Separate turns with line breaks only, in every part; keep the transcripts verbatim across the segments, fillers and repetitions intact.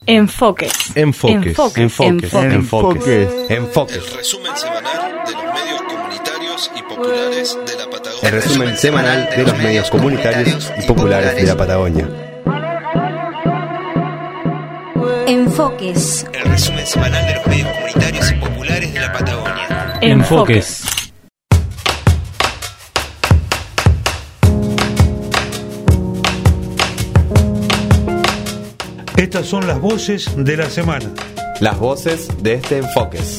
Enfoques.
Enfoques.
Enfoques.
Enfoques.
Enfoques.
Enfoques.
El resumen semanal de los medios comunitarios y populares de la Patagonia.
El resumen semanal de los medios comunitarios y populares de la Patagonia.
Enfoques.
El resumen semanal de los medios comunitarios y populares de la Patagonia.
Enfoques.
Estas son las voces de la semana.
Las voces de este Enfoques.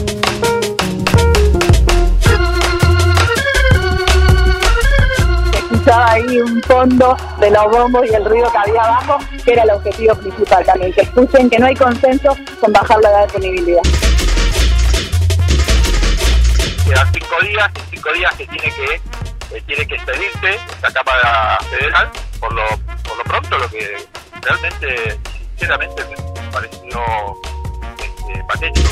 Escuchaba ahí un fondo de los bombos y el ruido que había abajo, que era el objetivo principal también, que escuchen que no hay consenso con bajar la edad de punibilidad.
Quedan cinco días, cinco días que tiene que eh, tiene que expedirse esta Cámara Federal. Por lo, por lo pronto, lo que realmente, sinceramente, me pareció este, patético.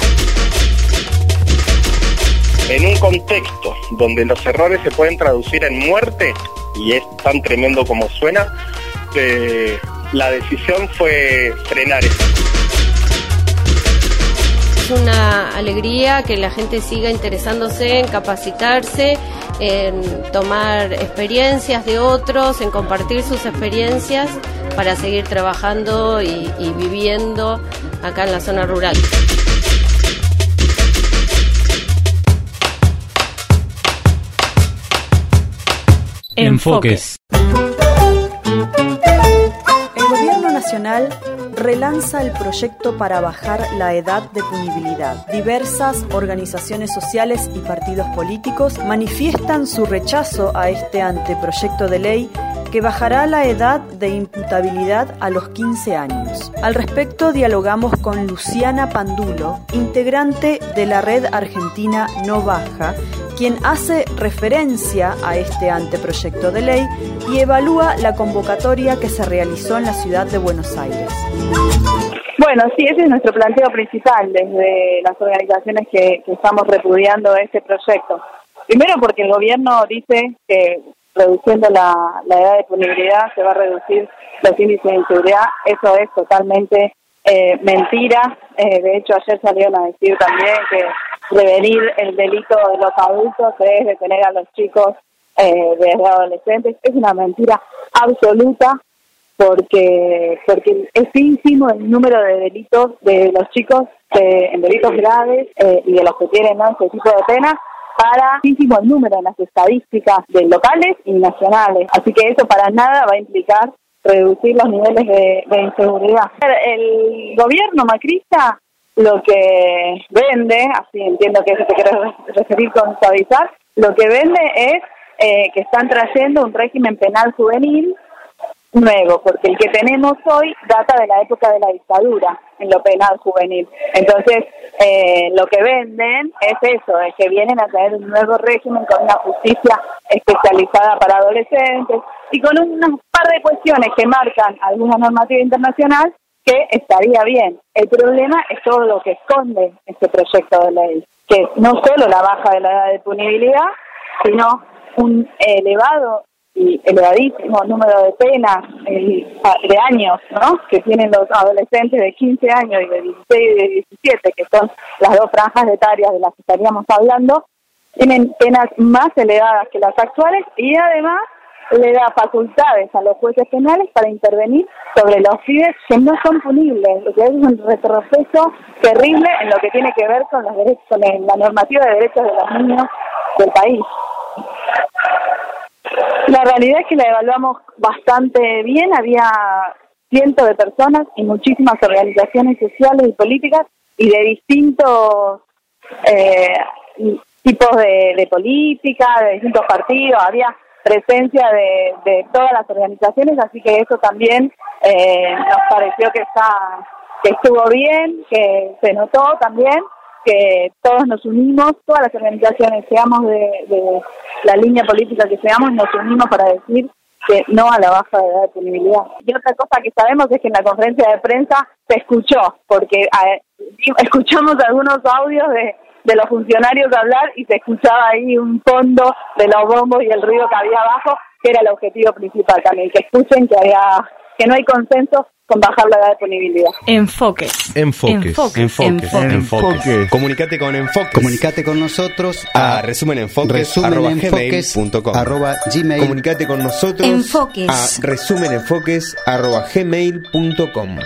En un contexto donde los errores se pueden traducir en muerte, y es tan tremendo como suena, eh, la decisión fue frenar esto.
Es una alegría que la gente siga interesándose en capacitarse, en tomar experiencias de otros, en compartir sus experiencias para seguir trabajando y, y viviendo acá en la zona rural.
Enfoques.
El Gobierno Nacional relanza el proyecto para bajar la edad de punibilidad. Diversas organizaciones sociales y partidos políticos manifiestan su rechazo a este anteproyecto de ley que bajará la edad de imputabilidad a los quince años. Al respecto dialogamos con Luciana Pandulo, integrante de la Red Argentina No Baja, quien hace referencia a este anteproyecto de ley y evalúa la convocatoria que se realizó en la ciudad de Buenos Aires.
Bueno, sí, ese es nuestro planteo principal desde las organizaciones que, que estamos repudiando este proyecto. Primero porque el gobierno dice que reduciendo la, la edad de punibilidad se va a reducir los índices de inseguridad. Eso es totalmente eh, mentira. Eh, de hecho, ayer salieron a decir también que prevenir el delito de los adultos es detener a los chicos eh, desde adolescentes. Es una mentira absoluta porque porque es ínfimo el número de delitos de los chicos eh, en delitos graves eh, y de los que tienen, ¿no?, este tipo de penas, para ínfimo el número en las estadísticas de locales y nacionales. Así que eso para nada va a implicar reducir los niveles de, de inseguridad. El gobierno macrista lo que vende, así entiendo que eso te quiero referir con suavizar, lo que vende es eh, que están trayendo un régimen penal juvenil nuevo, porque el que tenemos hoy data de la época de la dictadura en lo penal juvenil. Entonces, eh, lo que venden es eso, es que vienen a traer un nuevo régimen con una justicia especializada para adolescentes y con un par de cuestiones que marcan alguna normativa internacional que estaría bien. El problema es todo lo que esconde este proyecto de ley, que no solo la baja de la edad de punibilidad, sino un elevado y elevadísimo número de penas eh, de años, ¿no?, que tienen los adolescentes de quince años y de dieciséis y de diecisiete, que son las dos franjas etarias de las que estaríamos hablando, tienen penas más elevadas que las actuales y además le da facultades a los jueces penales para intervenir sobre los pibes que no son punibles, lo que es un retroceso terrible en lo que tiene que ver con los derechos, con la normativa de derechos de los niños del país. La realidad es que la evaluamos bastante bien, había cientos de personas y muchísimas organizaciones sociales y políticas y de distintos eh, tipos de, de política, de distintos partidos, había presencia de, de todas las organizaciones, así que eso también eh, nos pareció que está que estuvo bien, que se notó también que todos nos unimos, todas las organizaciones, seamos de, de la línea política que seamos, nos unimos para decir que no a la baja de edad de punibilidad. Y otra cosa que sabemos es que en la conferencia de prensa se escuchó, porque eh, escuchamos algunos audios de, de los funcionarios hablar y se escuchaba ahí un fondo de los bombos y el ruido que había abajo, que era el objetivo principal también, que escuchen que había que no hay consenso con bajar la edad de punibilidad.
Enfoques.
Enfoques.
Enfoques.
Enfoques.
Enfoques.
Enfoques. Comunicate con Enfoques.
Comunicate con nosotros
a resumenenfoques arroba gmail punto com.
arroba gmail.
Comunicate con nosotros
Enfoques.
a resumenenfoques arroba gmail punto com.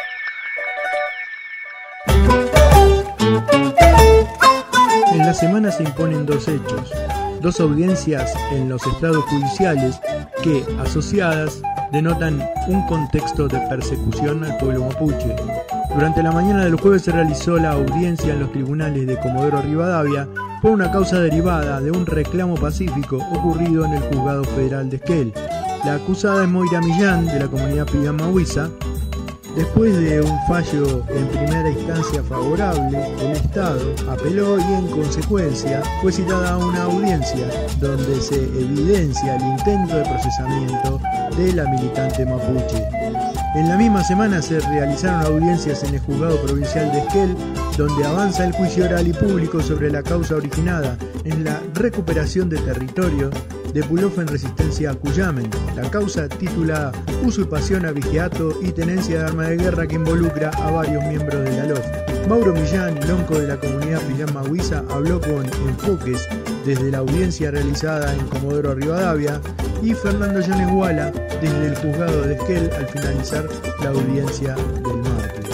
En la semana se imponen dos hechos, dos audiencias en los estados judiciales que, asociadas, denotan un contexto de persecución al pueblo mapuche. Durante la mañana del jueves se realizó la audiencia en los tribunales de Comodoro Rivadavia por una causa derivada de un reclamo pacífico ocurrido en el Juzgado Federal de Esquel. La acusada es Moira Millán, de la comunidad Pijama-Huiza. Después de un fallo en primera instancia favorable, el Estado apeló y en consecuencia fue citada a una audiencia donde se evidencia el intento de procesamiento de la militante mapuche. En la misma semana se realizaron audiencias en el Juzgado Provincial de Esquel, donde avanza el juicio oral y público sobre la causa originada en la recuperación de territorio de Pulof en resistencia a Cuyamen. La causa titulada Usurpación a Vigiato y Tenencia de Arma de Guerra, que involucra a varios miembros de la L O F. Mauro Millán, lonco de la comunidad Pijama-Huiza, habló con Enfoques desde la audiencia realizada en Comodoro Rivadavia, y Fernando Llanes Guala desde el Juzgado de Esquel al finalizar la audiencia del martes.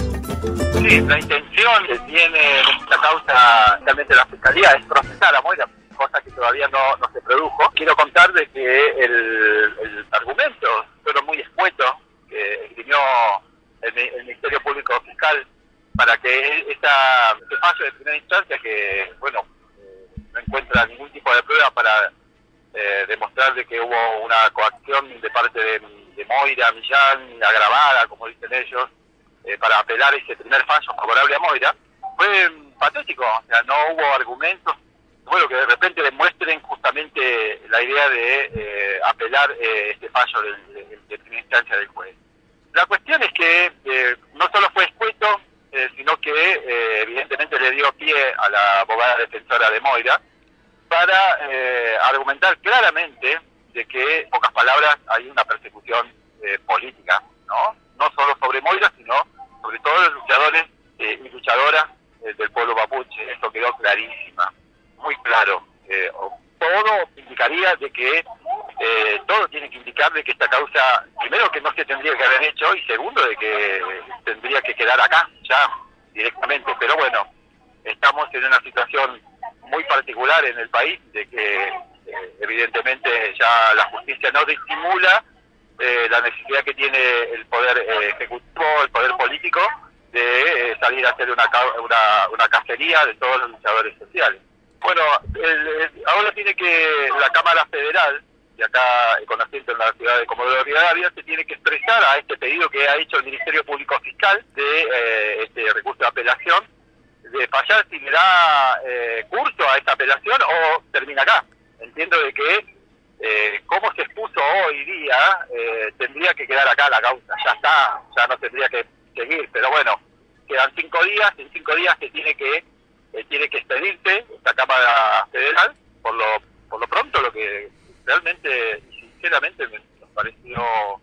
Sí, la intención que tiene esta causa, realmente la Fiscalía, es procesar a Moira, cosa que todavía no, no se produjo. Quiero contar de que el, el argumento fueron muy escuetos que esgrimió el, el Ministerio Público Fiscal para que esta, este fallo de primera instancia, que bueno, eh, no encuentra ningún tipo de prueba para eh, demostrar de que hubo una coacción de parte de, de Moira Millán, agravada, como dicen ellos, eh, para apelar ese primer fallo favorable a Moira, fue patético. O sea, no hubo argumentos, bueno, que de repente demuestren justamente la idea de eh, apelar eh, este fallo de, de, de primera instancia del juez. La cuestión es que eh, no solo fue escueto, eh, sino que eh, evidentemente le dio pie a la abogada defensora de Moira para eh, argumentar claramente de que, en pocas palabras, hay una persecución eh, política, ¿no? No solo sobre Moira, sino sobre todos los luchadores eh, y luchadoras eh, del pueblo mapuche. Esto quedó clarísima, muy claro. Eh, todo indicaría de que eh, todo tiene que indicar de que esta causa, primero, que no se tendría que haber hecho, y segundo, de que tendría que quedar acá ya directamente. Pero bueno, estamos en una situación muy particular en el país, de que eh, evidentemente ya la justicia no disimula eh, la necesidad que tiene el poder eh, ejecutivo, el poder político, de eh, salir a hacer una, una, una cacería de todos los luchadores sociales. Bueno, el, el, ahora tiene que la Cámara Federal, de acá con asiento en la ciudad de Comodoro Rivadavia, se tiene que expresar a este pedido que ha hecho el Ministerio Público Fiscal de eh, este recurso de apelación, de fallar si le da eh, curso a esta apelación o termina acá. Entiendo de que eh, como se expuso hoy día, eh, tendría que quedar acá la causa, ya está, ya no tendría que seguir, pero bueno, quedan cinco días, en cinco días se tiene que eh, tiene que expedirse esta Cámara Federal. Por lo por lo pronto, lo que realmente y sinceramente me nos pareció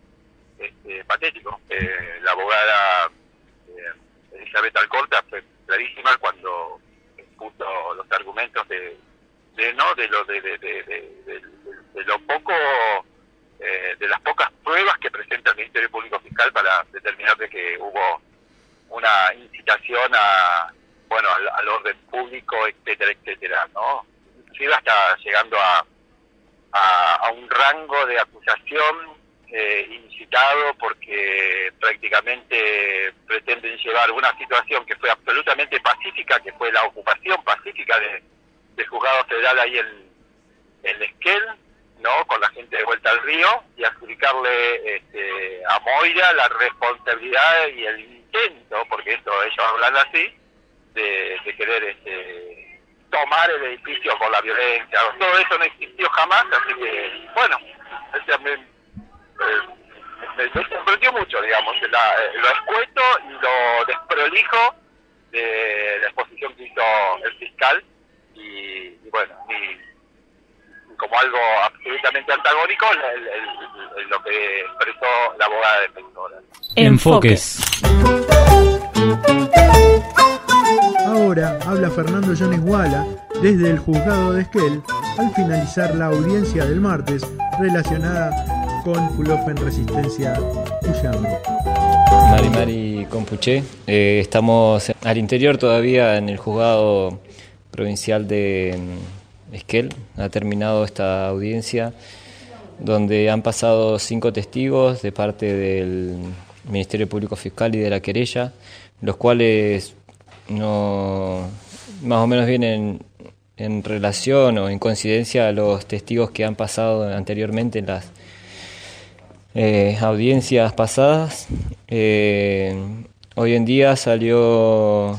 este, patético. Eh, la abogada eh, Elizabeth Alcorta fue clarísima cuando expuso los argumentos de, de no de lo de, de, de, de, de, de lo poco eh, de las pocas pruebas que presenta el Ministerio Público Fiscal para determinar de que hubo una incitación a bueno al, al orden público, etcétera, etcétera, ¿no? Inclusive hasta llegando a a, a un rango de acusación eh, incitado, porque prácticamente pretenden llevar una situación que fue absolutamente pacífica, que fue la ocupación pacífica de, del juzgado federal ahí en, en Esquel, ¿no? Con la gente de vuelta al río, y adjudicarle este, a Moira la responsabilidad y el intento, porque esto ellos hablan así, de, de querer este, tomar el edificio con la violencia. Todo eso no existió jamás, así que, bueno, o sea, me, eh, me, me sorprendió mucho, digamos, la, lo escueto y lo desprolijo de la exposición que hizo el fiscal, y, y bueno, mi, mi como algo absolutamente antagónico el, el, el, lo que expresó la abogada defensora.
Enfoques.
Ahora habla Fernando Jones Wala desde el juzgado de Esquel al finalizar la audiencia del martes relacionada con Pulof en Resistencia Cuyambo.
Mari Mari Compuché, eh, estamos al interior todavía en el juzgado provincial de Esquel. Ha terminado esta audiencia donde han pasado cinco testigos de parte del Ministerio Público Fiscal y de la querella, los cuales no más o menos vienen en relación o en coincidencia a los testigos que han pasado anteriormente en las eh, audiencias pasadas. Eh, hoy en día salió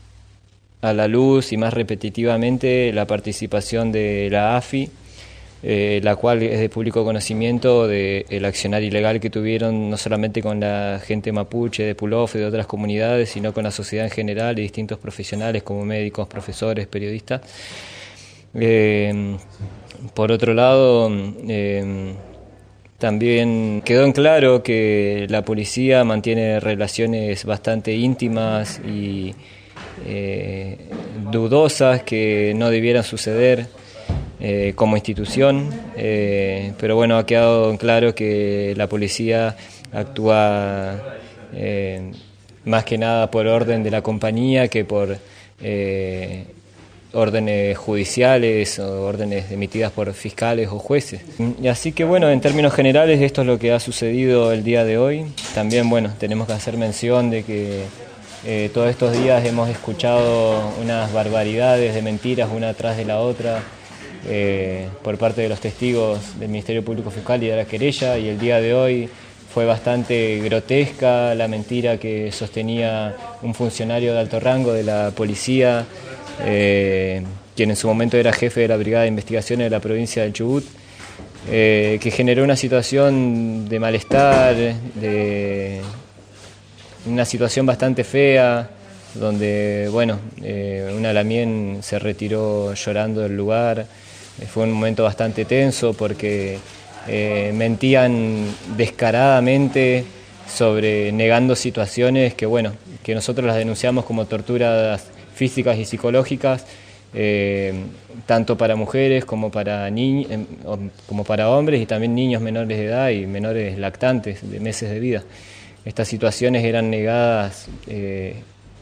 a la luz y más repetitivamente la participación de la A F I, eh, la cual es de público conocimiento del accionar ilegal que tuvieron no solamente con la gente mapuche de Pulof y de otras comunidades, sino con la sociedad en general y distintos profesionales como médicos, profesores, periodistas. Eh, por otro lado, eh, también quedó en claro que la policía mantiene relaciones bastante íntimas y eh, dudosas que no debieran suceder eh, como institución, eh, pero bueno, ha quedado en claro que la policía actúa eh, más que nada por orden de la compañía que por eh, órdenes judiciales o órdenes emitidas por fiscales o jueces. Y así que bueno, en términos generales esto es lo que ha sucedido el día de hoy. También bueno, tenemos que hacer mención de que eh, todos estos días hemos escuchado unas barbaridades de mentiras una tras de la otra eh, por parte de los testigos del Ministerio Público Fiscal y de la querella, y el día de hoy fue bastante grotesca la mentira que sostenía un funcionario de alto rango de la policía, Eh, quien en su momento era jefe de la Brigada de Investigaciones de la provincia del Chubut, eh, que generó una situación de malestar, de una situación bastante fea, donde bueno, eh, una lamien se retiró llorando del lugar. Eh, fue un momento bastante tenso porque eh, mentían descaradamente sobre negando situaciones que bueno, que nosotros las denunciamos como torturas físicas y psicológicas, eh, tanto para mujeres como para ni- como para hombres y también niños menores de edad y menores lactantes de meses de vida. Estas situaciones eran negadas eh,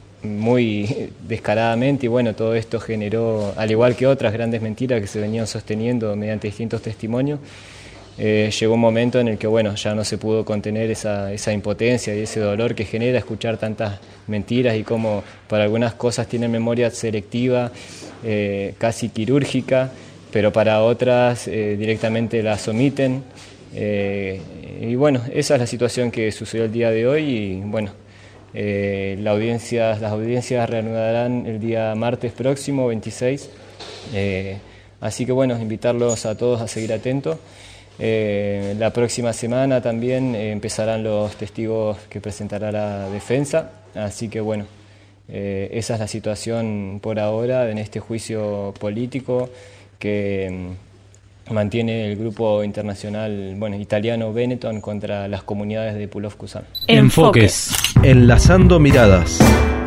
muy descaradamente y bueno, todo esto generó, al igual que otras grandes mentiras que se venían sosteniendo mediante distintos testimonios, Eh, llegó un momento en el que bueno, ya no se pudo contener esa, esa impotencia y ese dolor que genera escuchar tantas mentiras y cómo para algunas cosas tienen memoria selectiva, eh, casi quirúrgica, pero para otras eh, directamente las omiten. Eh, y bueno, esa es la situación que sucedió el día de hoy y bueno, eh, la audiencia, las audiencias reanudarán el día martes próximo, veintiséis. Eh, así que bueno, invitarlos a todos a seguir atentos. Eh, la próxima semana también eh, empezarán los testigos que presentará la defensa, así que bueno, eh, esa es la situación por ahora en este juicio político que mm, mantiene el grupo internacional, bueno, italiano Benetton contra las comunidades de Pulof-Cusán.
Enfoques.
Enlazando miradas.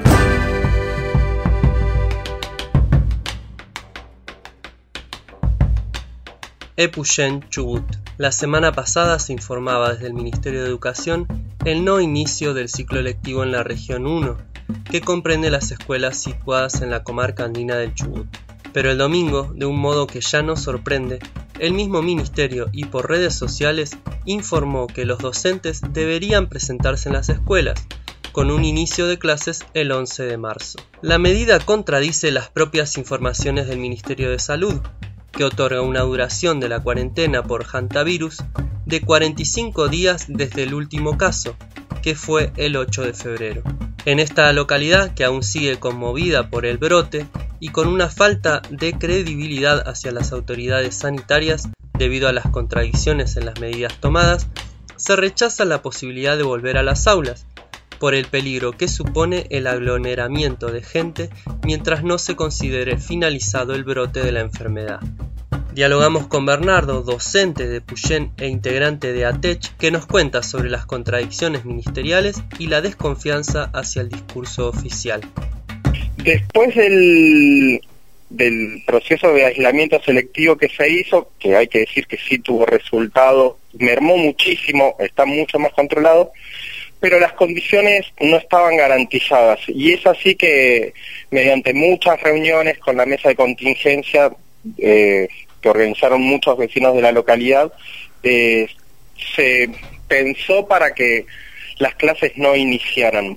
Epuyén, Chubut. La semana pasada se informaba desde el Ministerio de Educación el no inicio del ciclo lectivo en la región uno, que comprende las escuelas situadas en la comarca andina del Chubut. Pero el domingo, de un modo que ya nos sorprende, el mismo ministerio y por redes sociales informó que los docentes deberían presentarse en las escuelas, con un inicio de clases el once de marzo. La medida contradice las propias informaciones del Ministerio de Salud, que otorga una duración de la cuarentena por hantavirus de cuarenta y cinco días desde el último caso, que fue el ocho de febrero. En esta localidad, que aún sigue conmovida por el brote y con una falta de credibilidad hacia las autoridades sanitarias debido a las contradicciones en las medidas tomadas, se rechaza la posibilidad de volver a las aulas, por el peligro que supone el aglomeramiento de gente mientras no se considere finalizado el brote de la enfermedad. Dialogamos con Bernardo, docente de Epuyén e integrante de ATECH, que nos cuenta sobre las contradicciones ministeriales y la desconfianza hacia el discurso oficial.
Después del, del proceso de aislamiento selectivo que se hizo, que hay que decir que sí tuvo resultado, mermó muchísimo, está mucho más controlado, pero las condiciones no estaban garantizadas. Y es así que, mediante muchas reuniones con la mesa de contingencia, eh, que organizaron muchos vecinos de la localidad, eh, se pensó para que las clases no iniciaran.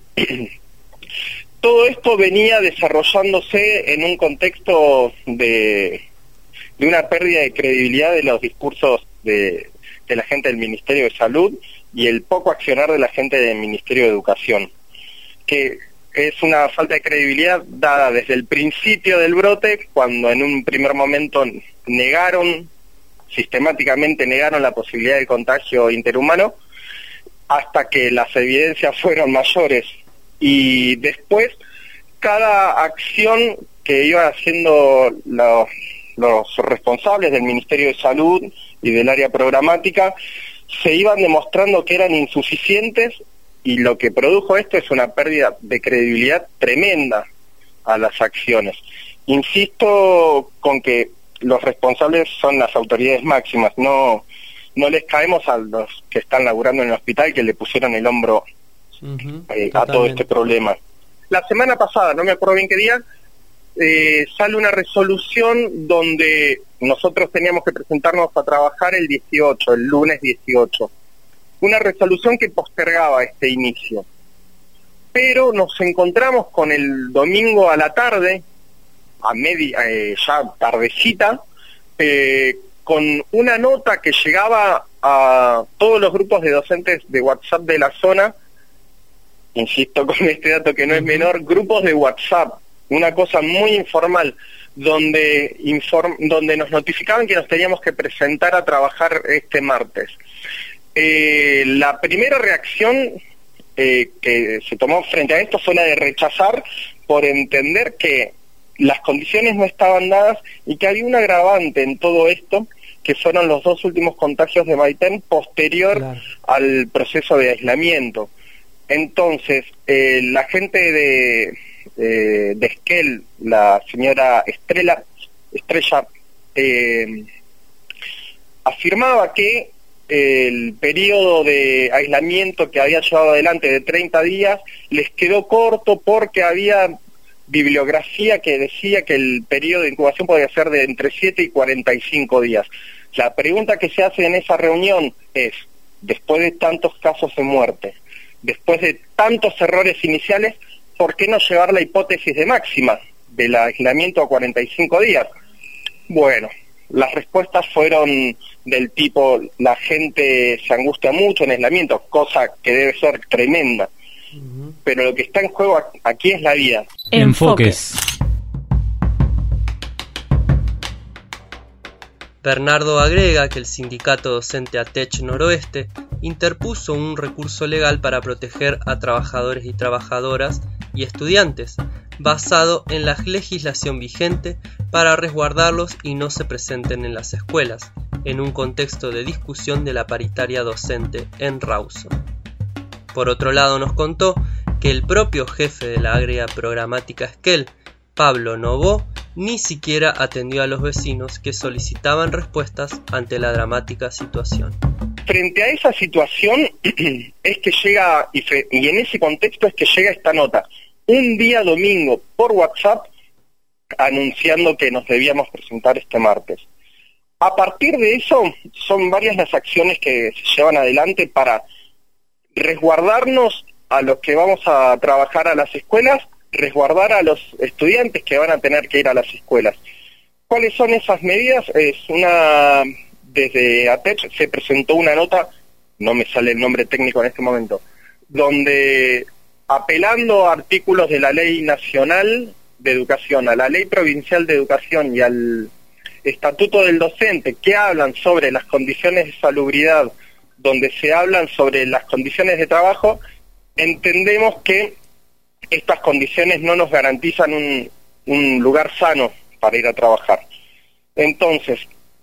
Todo esto venía desarrollándose en un contexto de, de una pérdida de credibilidad de los discursos de, de la gente del Ministerio de Salud y el poco accionar de la gente del Ministerio de Educación, que es una falta de credibilidad dada desde el principio del brote, cuando en un primer momento negaron, sistemáticamente negaron la posibilidad de contagio interhumano, hasta que las evidencias fueron mayores. Y después, cada acción que iban haciendo los, los responsables del Ministerio de Salud y del área programática, se iban demostrando que eran insuficientes, y lo que produjo esto es una pérdida de credibilidad tremenda a las acciones. Insisto con que los responsables son las autoridades máximas, no, no les caemos a los que están laburando en el hospital, que le pusieron el hombro uh-huh, eh, a todo este problema. La semana pasada, no me acuerdo bien qué día, eh, sale una resolución donde nosotros teníamos que presentarnos a trabajar el dieciocho, el lunes dieciocho. Una resolución que postergaba este inicio. Pero nos encontramos con el domingo a la tarde, a media, eh, ya tardecita, eh, con una nota que llegaba a todos los grupos de docentes de WhatsApp de la zona. Insisto con este dato que no es menor, grupos de WhatsApp, una cosa muy informal, donde inform donde nos notificaban que nos teníamos que presentar a trabajar este martes. Eh, la primera reacción eh, que se tomó frente a esto fue la de rechazar, por entender que las condiciones no estaban dadas y que había un agravante en todo esto, que fueron los dos últimos contagios de Maitén posterior claro. al proceso de aislamiento. Entonces, eh, la gente de, eh, de Esquel, la señora Estrella, Estrella eh, afirmaba que el periodo de aislamiento que había llevado adelante de treinta días les quedó corto porque había bibliografía que decía que el periodo de incubación podía ser de entre siete y cuarenta y cinco días. La pregunta que se hace en esa reunión es, después de tantos casos de muerte, después de tantos errores iniciales, ¿por qué no llevar la hipótesis de máxima del aislamiento a cuarenta y cinco días? Bueno, las respuestas fueron del tipo, la gente se angustia mucho en aislamiento, cosa que debe ser tremenda. Uh-huh. Pero lo que está en juego aquí es la vida.
Enfoques.
Bernardo agrega que el sindicato docente ATECH Noroeste interpuso un recurso legal para proteger a trabajadores y trabajadoras y estudiantes, basado en la legislación vigente para resguardarlos y no se presenten en las escuelas, en un contexto de discusión de la paritaria docente en Rawson. Por otro lado, nos contó que el propio jefe de la área programática Esquel, Pablo Novo, ni siquiera atendió a los vecinos que solicitaban respuestas ante la dramática situación.
Frente a esa situación es que llega, y, fe, y en ese contexto es que llega esta nota, un día domingo por WhatsApp, anunciando que nos debíamos presentar este martes. A partir de eso, son varias las acciones que se llevan adelante para resguardarnos a los que vamos a trabajar a las escuelas, resguardar a los estudiantes que van a tener que ir a las escuelas. ¿Cuáles son esas medidas? Es una, desde ATECH se presentó una nota, no me sale el nombre técnico en este momento, donde apelando a artículos de la Ley Nacional de Educación, a la Ley Provincial de Educación y al Estatuto del Docente, que hablan sobre las condiciones de salubridad, donde se hablan sobre las condiciones de trabajo, entendemos que estas condiciones no nos garantizan un, un lugar sano para ir a trabajar. Entonces,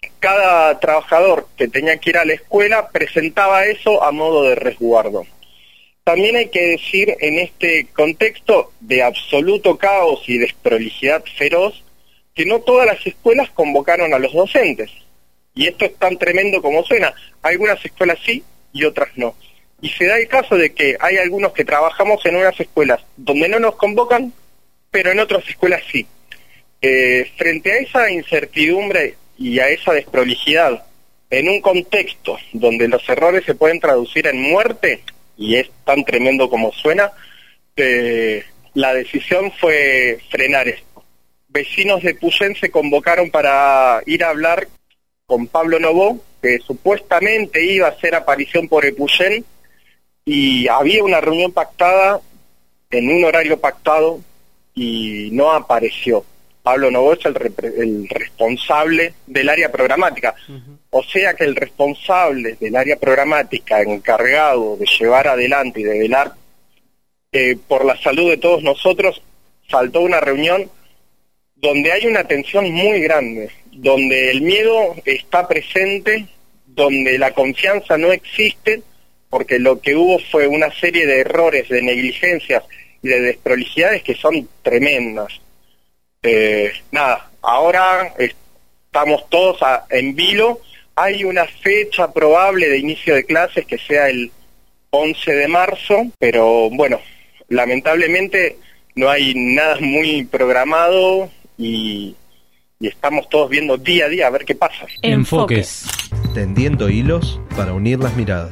cada trabajador que tenía que ir a la escuela presentaba eso a modo de resguardo. También hay que decir, en este contexto de absoluto caos y desprolijidad feroz, que no todas las escuelas convocaron a los docentes. Y esto es tan tremendo como suena. Algunas escuelas sí y otras no. Y se da el caso de que hay algunos que trabajamos en unas escuelas donde no nos convocan, pero en otras escuelas sí. Eh, frente a esa incertidumbre y a esa desprolijidad, en un contexto donde los errores se pueden traducir en muerte, y es tan tremendo como suena, eh, la decisión fue frenar esto. Vecinos de Epuyén se convocaron para ir a hablar con Pablo Novoa, que supuestamente iba a hacer aparición por Epuyén, y había una reunión pactada en un horario pactado y no apareció. Pablo Novoa es el, el responsable del área programática. Uh-huh. O sea que el responsable del área programática encargado de llevar adelante y de velar eh, por la salud de todos nosotros, faltó una reunión donde hay una tensión muy grande, donde el miedo está presente, donde la confianza no existe, porque lo que hubo fue una serie de errores, de negligencias y de desprolijidades que son tremendas. Eh, nada, ahora estamos todos a, en vilo. Hay una fecha probable de inicio de clases que sea el once de marzo, pero bueno, lamentablemente no hay nada muy programado y, y estamos todos viendo día a día a ver qué pasa.
Enfoques.
Tendiendo hilos para unir las miradas.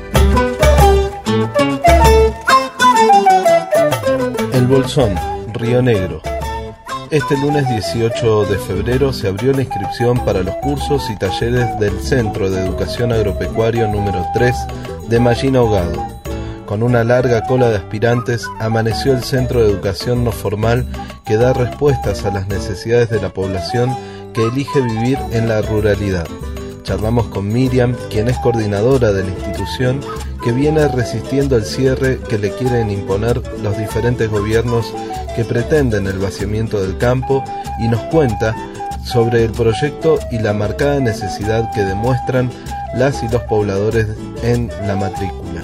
El Bolsón, Río Negro. Este lunes dieciocho de febrero se abrió la inscripción para los cursos y talleres del Centro de Educación Agropecuario número tres de Mallín Ahogado. Con una larga cola de aspirantes, amaneció el Centro de Educación No Formal que da respuestas a las necesidades de la población que elige vivir en la ruralidad. Charlamos con Miriam, quien es coordinadora de la institución, que viene resistiendo el cierre que le quieren imponer los diferentes gobiernos que pretenden el vaciamiento del campo, y nos cuenta sobre el proyecto y la marcada necesidad que demuestran las y los pobladores en la matrícula.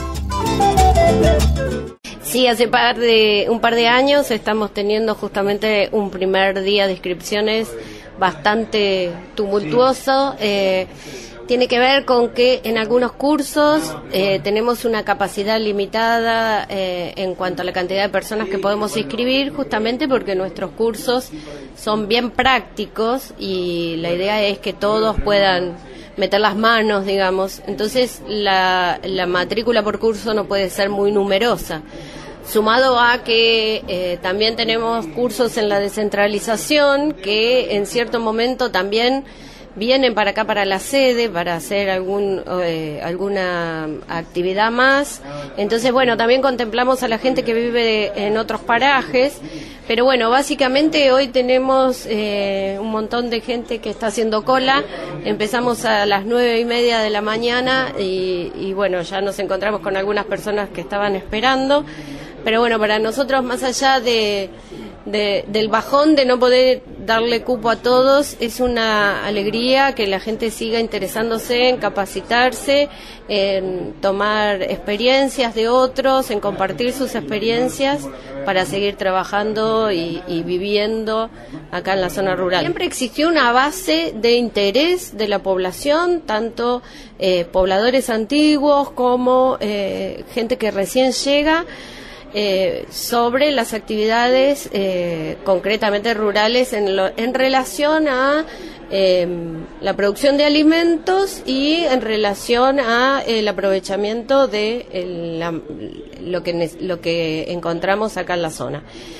Sí, hace par de, un par de años estamos teniendo justamente un primer día de inscripciones bastante tumultuoso. Eh, tiene que ver con que en algunos cursos eh, tenemos una capacidad limitada eh, en cuanto a la cantidad de personas que podemos inscribir, justamente porque nuestros cursos son bien prácticos y la idea es que todos puedan meter las manos, digamos. Entonces la, la matrícula por curso no puede ser muy numerosa. Sumado a que eh, también tenemos cursos en la descentralización que en cierto momento también vienen para acá, para la sede, para hacer algún eh, alguna actividad más. Entonces, bueno, también contemplamos a la gente que vive en otros parajes. Pero bueno, básicamente hoy tenemos eh, un montón de gente que está haciendo cola. Empezamos a las nueve y media de la mañana y, y bueno, ya nos encontramos con algunas personas que estaban esperando. Pero bueno, para nosotros, más allá de, de del bajón de no poder darle cupo a todos, es una alegría que la gente siga interesándose en capacitarse, en tomar experiencias de otros, en compartir sus experiencias para seguir trabajando y, y viviendo acá en la zona rural. Siempre existió una base de interés de la población, tanto eh, pobladores antiguos como eh, gente que recién llega, Eh, sobre las actividades eh, concretamente rurales en, lo, en relación a eh, la producción de alimentos y en relación a el aprovechamiento de el, la, lo que lo que encontramos acá en la zona.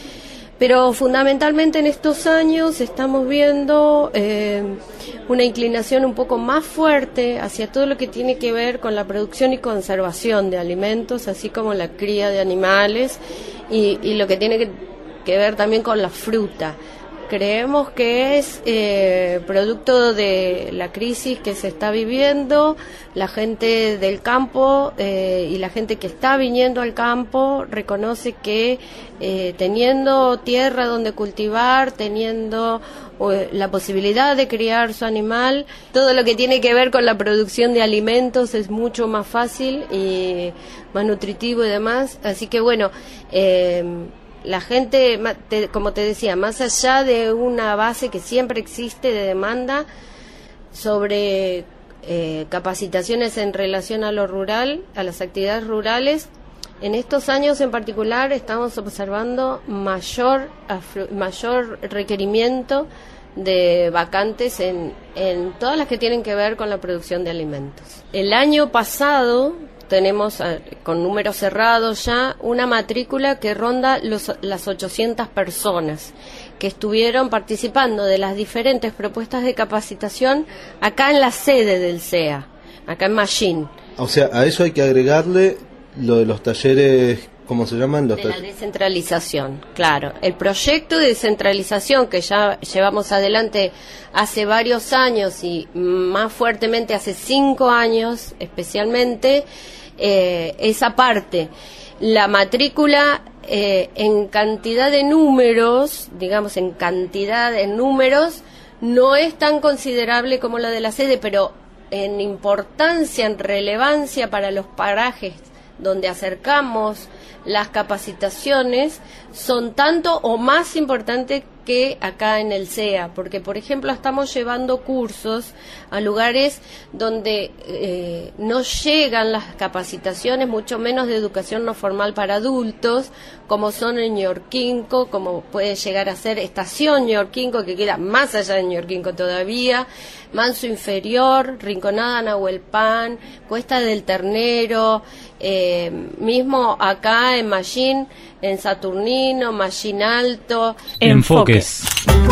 Pero fundamentalmente en estos años estamos viendo eh, una inclinación un poco más fuerte hacia todo lo que tiene que ver con la producción y conservación de alimentos, así como la cría de animales y, y lo que tiene que, que ver también con la fruta. Creemos que es eh, producto de la crisis que se está viviendo. La gente del campo eh, y la gente que está viniendo al campo reconoce que eh, teniendo tierra donde cultivar, teniendo eh, la posibilidad de criar su animal, todo lo que tiene que ver con la producción de alimentos es mucho más fácil y más nutritivo y demás. Así que bueno, eh, la gente, como te decía, más allá de una base que siempre existe de demanda sobre eh, capacitaciones en relación a lo rural, a las actividades rurales, en estos años en particular estamos observando mayor mayor requerimiento de vacantes en, en todas las que tienen que ver con la producción de alimentos. El año pasado tenemos, con números cerrados ya, una matrícula que ronda los, las ochocientas personas que estuvieron participando de las diferentes propuestas de capacitación acá en la sede del C E A, acá en Mallín.
O sea, a eso hay que agregarle lo de los talleres, ¿cómo se llaman? Los
de la descentralización, claro. El proyecto de descentralización que ya llevamos adelante hace varios años y más fuertemente hace cinco años especialmente, eh, esa parte, la matrícula eh, en cantidad de números, digamos en cantidad de números, no es tan considerable como la de la sede, pero en importancia, en relevancia para los parajes donde acercamos las capacitaciones, son tanto o más importantes que acá en el C E A, porque por ejemplo estamos llevando cursos a lugares donde eh, no llegan las capacitaciones, mucho menos de educación no formal para adultos, como son en Ñorquinco, como puede llegar a ser Estación Ñorquinco, que queda más allá de Ñorquinco todavía, Manso Inferior, Rinconada Nahuelpan, Cuesta del Ternero, eh, mismo acá en Mallín, en Saturnino, Mallín Alto.
Enfoques.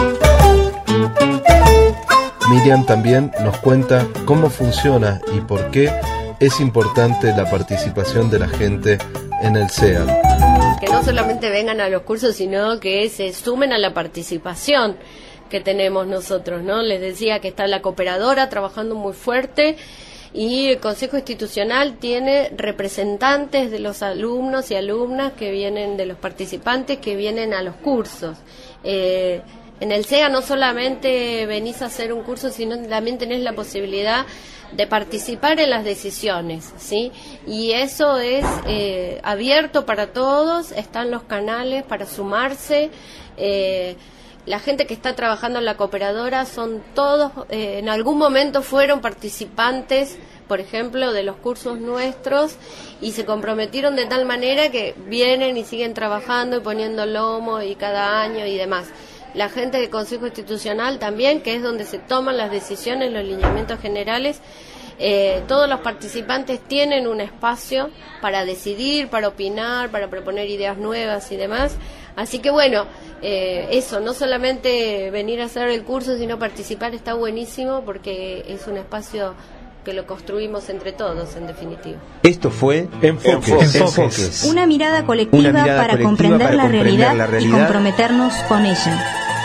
Miriam también nos cuenta cómo funciona y por qué es importante la participación de la gente en el C E A.
Que no solamente vengan a los cursos, sino que se sumen a la participación que tenemos nosotros, ¿no? Les decía que está la cooperadora trabajando muy fuerte y el Consejo Institucional tiene representantes de los alumnos y alumnas que vienen, de los participantes que vienen a los cursos. Eh, en el C E A no solamente venís a hacer un curso, sino también tenés la posibilidad de participar en las decisiones, ¿sí? Y eso es eh, abierto para todos, están los canales para sumarse. Eh, La gente que está trabajando en la cooperadora son todos, eh, en algún momento fueron participantes, por ejemplo, de los cursos nuestros y se comprometieron de tal manera que vienen y siguen trabajando y poniendo lomo y cada año y demás. La gente del Consejo Institucional también, que es donde se toman las decisiones, los lineamientos generales. Eh, todos los participantes tienen un espacio para decidir, para opinar, para proponer ideas nuevas y demás. Así que bueno, eh, eso, no solamente venir a hacer el curso, sino participar está buenísimo porque es un espacio que lo construimos entre todos, en definitiva.
Esto fue
Enfoques.
Enfoques.
Una mirada colectiva,
Una mirada
para,
colectiva
comprender,
para
la
comprender
realidad
la realidad
y comprometernos con ella.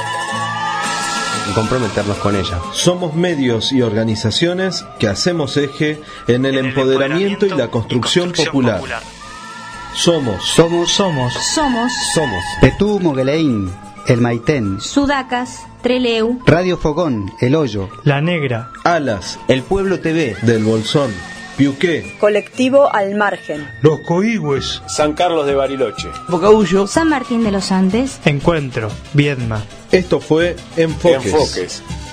Y comprometernos con ella.
Somos medios y organizaciones que hacemos eje en el, en empoderamiento, empoderamiento y la construcción, y construcción popular. popular. Somos.
Somos.
Somos. Somos.
Somos.
Petú Mogueleín, El Maitén,
Sudacas, Treleu,
Radio Fogón, El Hoyo,
La Negra,
Alas,
El Pueblo T V,
Del Bolsón, Piuqué,
Colectivo Al Margen,
Los Coigües,
San Carlos de Bariloche,
Bocaullo,
San Martín de los Andes,
Encuentro, Viedma.
Esto fue Enfoques.
Enfoques.